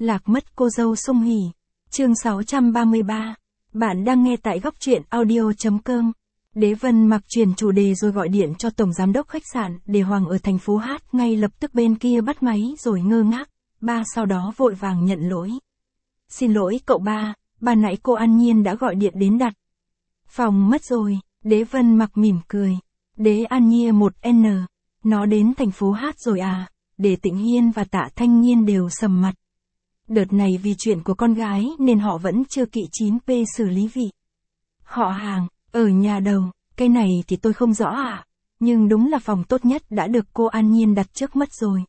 Lạc mất cô dâu Sung Hỉ. Chương 633. Bạn đang nghe tại góc truyện audio.com. Đế Vân Mặc chuyển chủ đề rồi gọi điện cho tổng giám đốc khách sạn để Hoàng ở thành phố Hát, ngay lập tức bên kia bắt máy rồi ngơ ngác. Ba sau đó vội vàng nhận lỗi. Xin lỗi cậu ba, ban nãy cô An Nhiên đã gọi điện đến đặt phòng mất rồi. Đế Vân Mặc mỉm cười. Đế An Nhiên 1N. Nó đến thành phố Hát rồi à? Để Tịnh Hiên và Tạ Thanh Nhiên đều sầm mặt. Đợt này vì chuyện của con gái nên họ vẫn chưa kỵ 9P xử lý vị họ hàng, ở nhà đầu, cái này thì tôi không rõ ạ. Nhưng đúng là phòng tốt nhất đã được cô An Nhiên đặt trước mất rồi.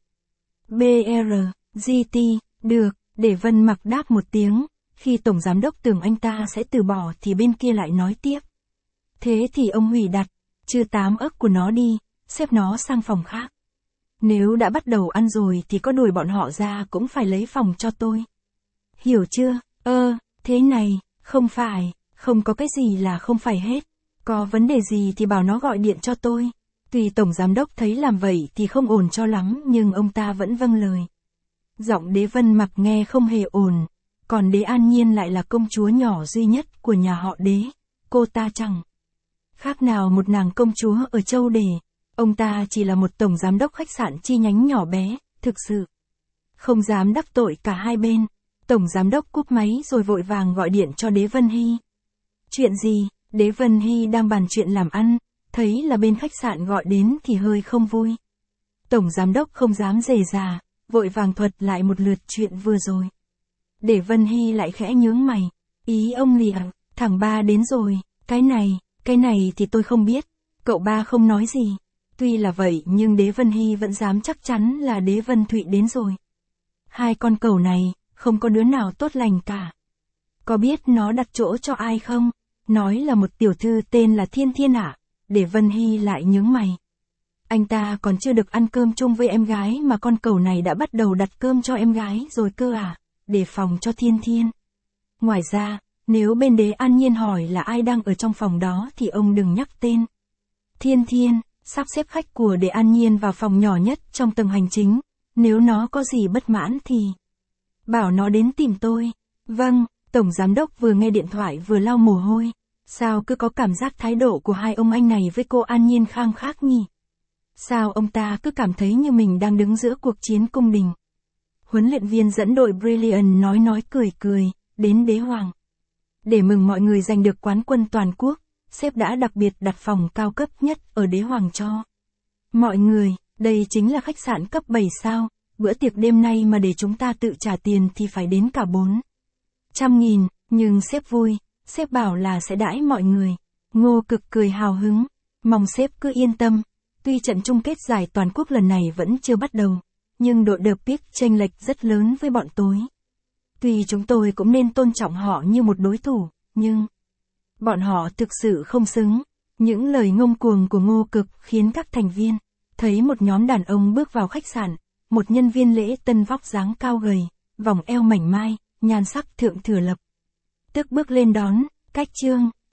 BR, GT, được, để Vân Mặc đáp một tiếng. Khi tổng giám đốc tưởng anh ta sẽ từ bỏ thì bên kia lại nói tiếp. Thế thì ông hủy đặt, chưa 8 ức của nó đi, xếp nó sang phòng khác. Nếu đã bắt đầu ăn rồi thì có đuổi bọn họ ra cũng phải lấy phòng cho tôi. Hiểu chưa? Thế này, không phải, không có cái gì là không phải hết. Có vấn đề gì thì bảo nó gọi điện cho tôi. Tuy tổng giám đốc thấy làm vậy thì không ổn cho lắm nhưng ông ta vẫn vâng lời. Giọng Đế Vân Mặc nghe không hề ổn. Còn Đế An Nhiên lại là công chúa nhỏ duy nhất của nhà họ Đế. Cô ta chẳng khác nào một nàng công chúa ở châu Đề. Ông ta chỉ là một tổng giám đốc khách sạn chi nhánh nhỏ bé, thực sự không dám đắc tội cả hai bên. Tổng giám đốc cúp máy rồi vội vàng gọi điện cho Đế Vân Hy. Chuyện gì? Đế Vân Hy đang bàn chuyện làm ăn, thấy là bên khách sạn gọi đến thì hơi không vui. Tổng giám đốc không dám rề rà, vội vàng thuật lại một lượt chuyện vừa rồi. Đế Vân Hy lại khẽ nhướng mày. Ý ông lìa, thằng ba đến rồi, cái này thì tôi không biết. Cậu ba không nói gì. Tuy là vậy nhưng Đế Vân Hy vẫn dám chắc chắn là Đế Vân Thụy đến rồi. Hai con cẩu này, không có đứa nào tốt lành cả. Có biết nó đặt chỗ cho ai không? Nói là một tiểu thư tên là Thiên Thiên ạ. Đế Vân Hy lại nhướng mày. Anh ta còn chưa được ăn cơm chung với em gái mà con cẩu này đã bắt đầu đặt cơm cho em gái rồi cơ à? Để phòng cho Thiên Thiên. Ngoài ra, nếu bên Đế An Nhiên hỏi là ai đang ở trong phòng đó thì ông đừng nhắc tên Thiên Thiên. Sắp xếp khách của Đế An Nhiên vào phòng nhỏ nhất trong tầng hành chính. Nếu nó có gì bất mãn thì bảo nó đến tìm tôi. Vâng, tổng giám đốc vừa nghe điện thoại vừa lau mồ hôi. Sao cứ có cảm giác thái độ của hai ông anh này với cô An Nhiên khang khác nhỉ? Sao ông ta cứ cảm thấy như mình đang đứng giữa cuộc chiến cung đình? Huấn luyện viên dẫn đội Brilliant nói cười, đến Đế Hoàng. Để mừng mọi người giành được quán quân toàn quốc, sếp đã đặc biệt đặt phòng cao cấp nhất ở Đế Hoàng cho mọi người. Đây chính là khách sạn cấp 7 sao. Bữa tiệc đêm nay mà để chúng ta tự trả tiền thì phải đến cả 400.000. Nhưng sếp vui, sếp bảo là sẽ đãi mọi người. Ngô Cực cười hào hứng. Mong sếp cứ yên tâm. Tuy trận chung kết giải toàn quốc lần này vẫn chưa bắt đầu, nhưng đội đợp Piếc chênh lệch rất lớn với bọn tôi. Tuy chúng tôi cũng nên tôn trọng họ như một đối thủ, nhưng bọn họ thực sự không xứng. Những lời ngông cuồng của Ngô Cực khiến các thành viên thấy một nhóm đàn ông bước vào khách sạn. Một nhân viên lễ tân vóc dáng cao gầy, vòng eo mảnh mai, nhan sắc thượng thừa lập tức bước lên đón. Cách Trương